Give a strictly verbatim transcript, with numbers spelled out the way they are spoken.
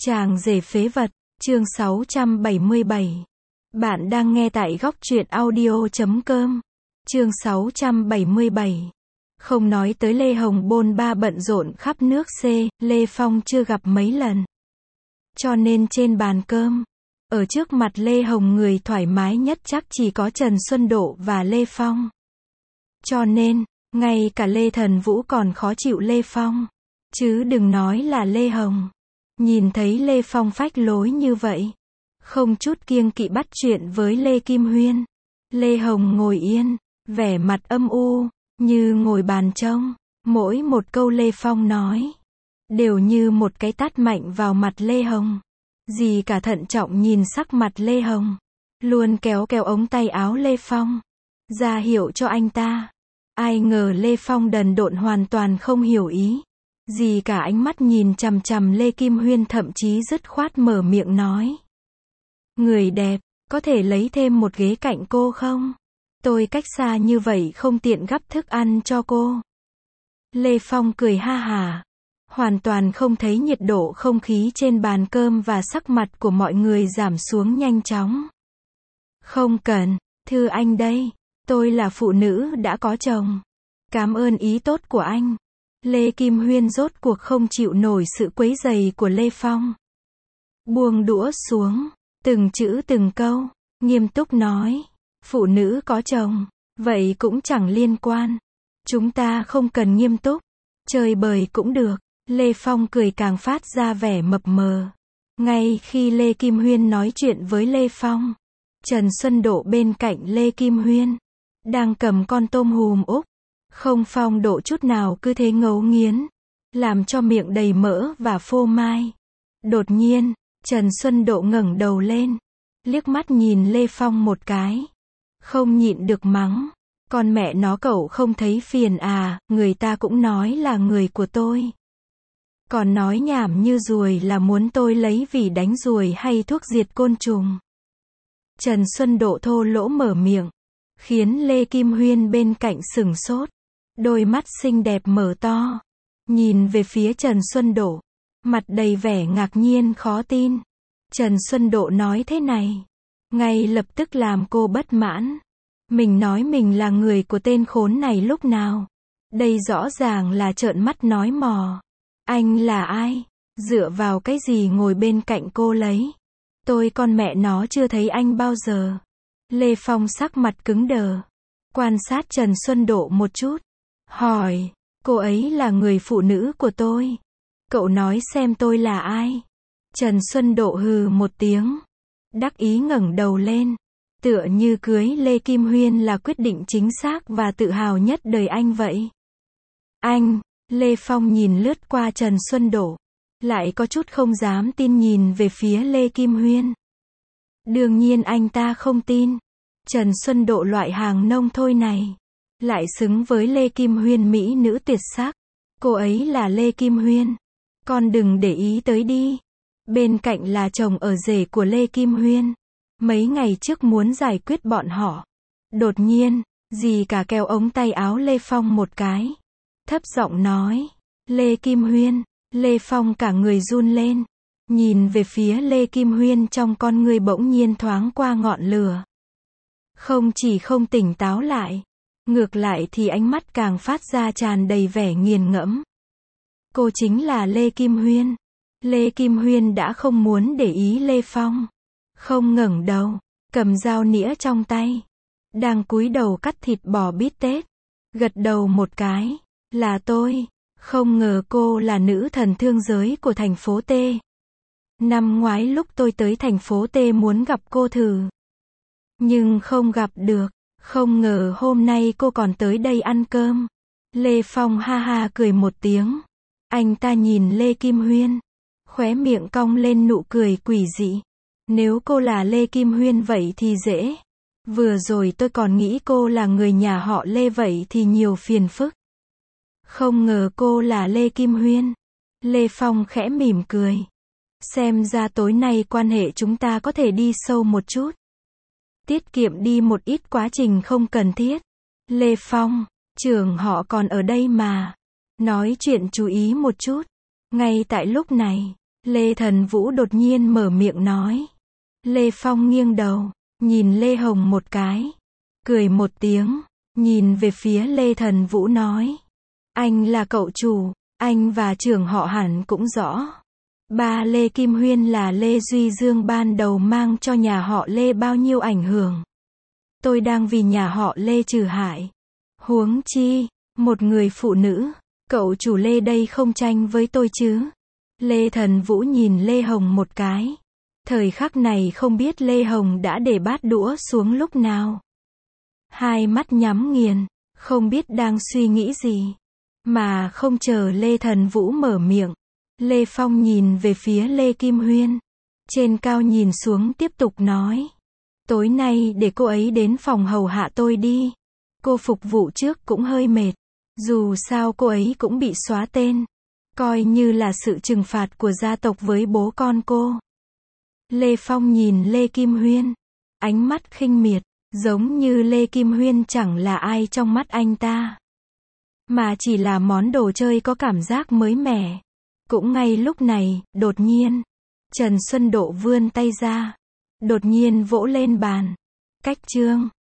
Chàng rể phế vật, chương sáu trăm bảy mươi bảy. Bạn đang nghe tại góc truyện audio chấm com. Chương sáu trăm bảy mươi bảy. Không nói tới Lê Hồng bôn ba bận rộn khắp nước C, Lê Phong chưa gặp mấy lần. Cho nên trên bàn cơm, ở trước mặt Lê Hồng người thoải mái nhất chắc chỉ có Trần Xuân Độ và Lê Phong. Cho nên, ngay cả Lê Thần Vũ còn khó chịu Lê Phong. Chứ đừng nói là Lê Hồng. Nhìn thấy Lê Phong phách lối như vậy, không chút kiêng kỵ bắt chuyện với Lê Kim Huyên. Lê Hồng ngồi yên, vẻ mặt âm u, như ngồi bàn trông. Mỗi một câu Lê Phong nói, đều như một cái tát mạnh vào mặt Lê Hồng. Dì cả thận trọng nhìn sắc mặt Lê Hồng, luôn kéo kéo ống tay áo Lê Phong, ra hiệu cho anh ta. Ai ngờ Lê Phong đần độn hoàn toàn không hiểu ý. Dì cả ánh mắt nhìn chằm chằm Lê Kim Huyên, thậm chí dứt khoát mở miệng nói. Người đẹp, có thể lấy thêm một ghế cạnh cô không? Tôi cách xa như vậy không tiện gắp thức ăn cho cô. Lê Phong cười ha hả, hoàn toàn không thấy nhiệt độ không khí trên bàn cơm và sắc mặt của mọi người giảm xuống nhanh chóng. Không cần, thưa anh đây, tôi là phụ nữ đã có chồng. Cảm ơn ý tốt của anh. Lê Kim Huyên rốt cuộc không chịu nổi sự quấy rầy của Lê Phong. Buông đũa xuống, từng chữ từng câu, nghiêm túc nói. Phụ nữ có chồng, vậy cũng chẳng liên quan. Chúng ta không cần nghiêm túc, chơi bời cũng được. Lê Phong cười càng phát ra vẻ mập mờ. Ngay khi Lê Kim Huyên nói chuyện với Lê Phong, Trần Xuân Độ bên cạnh Lê Kim Huyên đang cầm con tôm hùm Úc. Không phong độ chút nào, cứ thế ngấu nghiến, làm cho miệng đầy mỡ và phô mai. Đột nhiên, Trần Xuân Độ ngẩng đầu lên, liếc mắt nhìn Lê Phong một cái, không nhịn được mắng. Con mẹ nó, cậu không thấy phiền à, người ta cũng nói là người của tôi. Còn nói nhảm như ruồi là muốn tôi lấy vỉ đánh ruồi hay thuốc diệt côn trùng. Trần Xuân Độ thô lỗ mở miệng, khiến Lê Kim Huyên bên cạnh sửng sốt. Đôi mắt xinh đẹp mở to, nhìn về phía Trần Xuân Độ, mặt đầy vẻ ngạc nhiên khó tin. Trần Xuân Độ nói thế này, ngay lập tức làm cô bất mãn. Mình nói mình là người của tên khốn này lúc nào? Đây rõ ràng là trợn mắt nói mò. Anh là ai? Dựa vào cái gì ngồi bên cạnh cô lấy? Tôi con mẹ nó chưa thấy anh bao giờ. Lê Phong sắc mặt cứng đờ, quan sát Trần Xuân Độ một chút. Hỏi, cô ấy là người phụ nữ của tôi. Cậu nói xem tôi là ai? Trần Xuân Độ hừ một tiếng, đắc ý ngẩng đầu lên, tựa như cưới Lê Kim Huyên là quyết định chính xác và tự hào nhất đời anh vậy. Anh, Lê Phong nhìn lướt qua Trần Xuân Độ, lại có chút không dám tin nhìn về phía Lê Kim Huyên. Đương nhiên anh ta không tin. Trần Xuân Độ loại hàng nông thôi này, lại xứng với Lê Kim Huyên mỹ nữ tuyệt sắc. Cô ấy là Lê Kim Huyên. Con đừng để ý tới đi. Bên cạnh là chồng ở rể của Lê Kim Huyên. Mấy ngày trước muốn giải quyết bọn họ. Đột nhiên, dì cả kéo ống tay áo Lê Phong một cái, thấp giọng nói, Lê Kim Huyên. Lê Phong cả người run lên, nhìn về phía Lê Kim Huyên, trong con người bỗng nhiên thoáng qua ngọn lửa. Không chỉ không tỉnh táo lại, ngược lại thì ánh mắt càng phát ra tràn đầy vẻ nghiền ngẫm. Cô chính là Lê Kim Huyên. Lê Kim Huyên đã không muốn để ý Lê Phong, không ngẩng đầu, cầm dao nĩa trong tay, đang cúi đầu cắt thịt bò bít tết, gật đầu một cái, là tôi. Không ngờ cô là nữ thần thương giới của thành phố T. Năm ngoái lúc tôi tới thành phố T muốn gặp cô thử, nhưng không gặp được. Không ngờ hôm nay cô còn tới đây ăn cơm. Lê Phong ha ha cười một tiếng. Anh ta nhìn Lê Kim Huyên, khóe miệng cong lên nụ cười quỷ dị. Nếu cô là Lê Kim Huyên vậy thì dễ. Vừa rồi tôi còn nghĩ cô là người nhà họ Lê vậy thì nhiều phiền phức. Không ngờ cô là Lê Kim Huyên. Lê Phong khẽ mỉm cười. Xem ra tối nay quan hệ chúng ta có thể đi sâu một chút. Tiết kiệm đi một ít quá trình không cần thiết. Lê Phong, trưởng họ còn ở đây mà. Nói chuyện chú ý một chút. Ngay tại lúc này, Lê Thần Vũ đột nhiên mở miệng nói. Lê Phong nghiêng đầu, nhìn Lê Hồng một cái, cười một tiếng, nhìn về phía Lê Thần Vũ nói. Anh là cậu chủ, anh và trưởng họ hẳn cũng rõ. Ba Lê Kim Huyên là Lê Duy Dương ban đầu mang cho nhà họ Lê bao nhiêu ảnh hưởng. Tôi đang vì nhà họ Lê trừ hại. Huống chi, một người phụ nữ, cậu chủ Lê đây không tranh với tôi chứ. Lê Thần Vũ nhìn Lê Hồng một cái. Thời khắc này không biết Lê Hồng đã để bát đũa xuống lúc nào. Hai mắt nhắm nghiền, không biết đang suy nghĩ gì. Mà không chờ Lê Thần Vũ mở miệng. Lê Phong nhìn về phía Lê Kim Huyên. Trên cao nhìn xuống tiếp tục nói. Tối nay để cô ấy đến phòng hầu hạ tôi đi. Cô phục vụ trước cũng hơi mệt. Dù sao cô ấy cũng bị xóa tên. Coi như là sự trừng phạt của gia tộc với bố con cô. Lê Phong nhìn Lê Kim Huyên. Ánh mắt khinh miệt. Giống như Lê Kim Huyên chẳng là ai trong mắt anh ta. Mà chỉ là món đồ chơi có cảm giác mới mẻ. Cũng ngay lúc này, đột nhiên, Trần Xuân Độ vươn tay ra. Đột nhiên vỗ lên bàn. Cách chương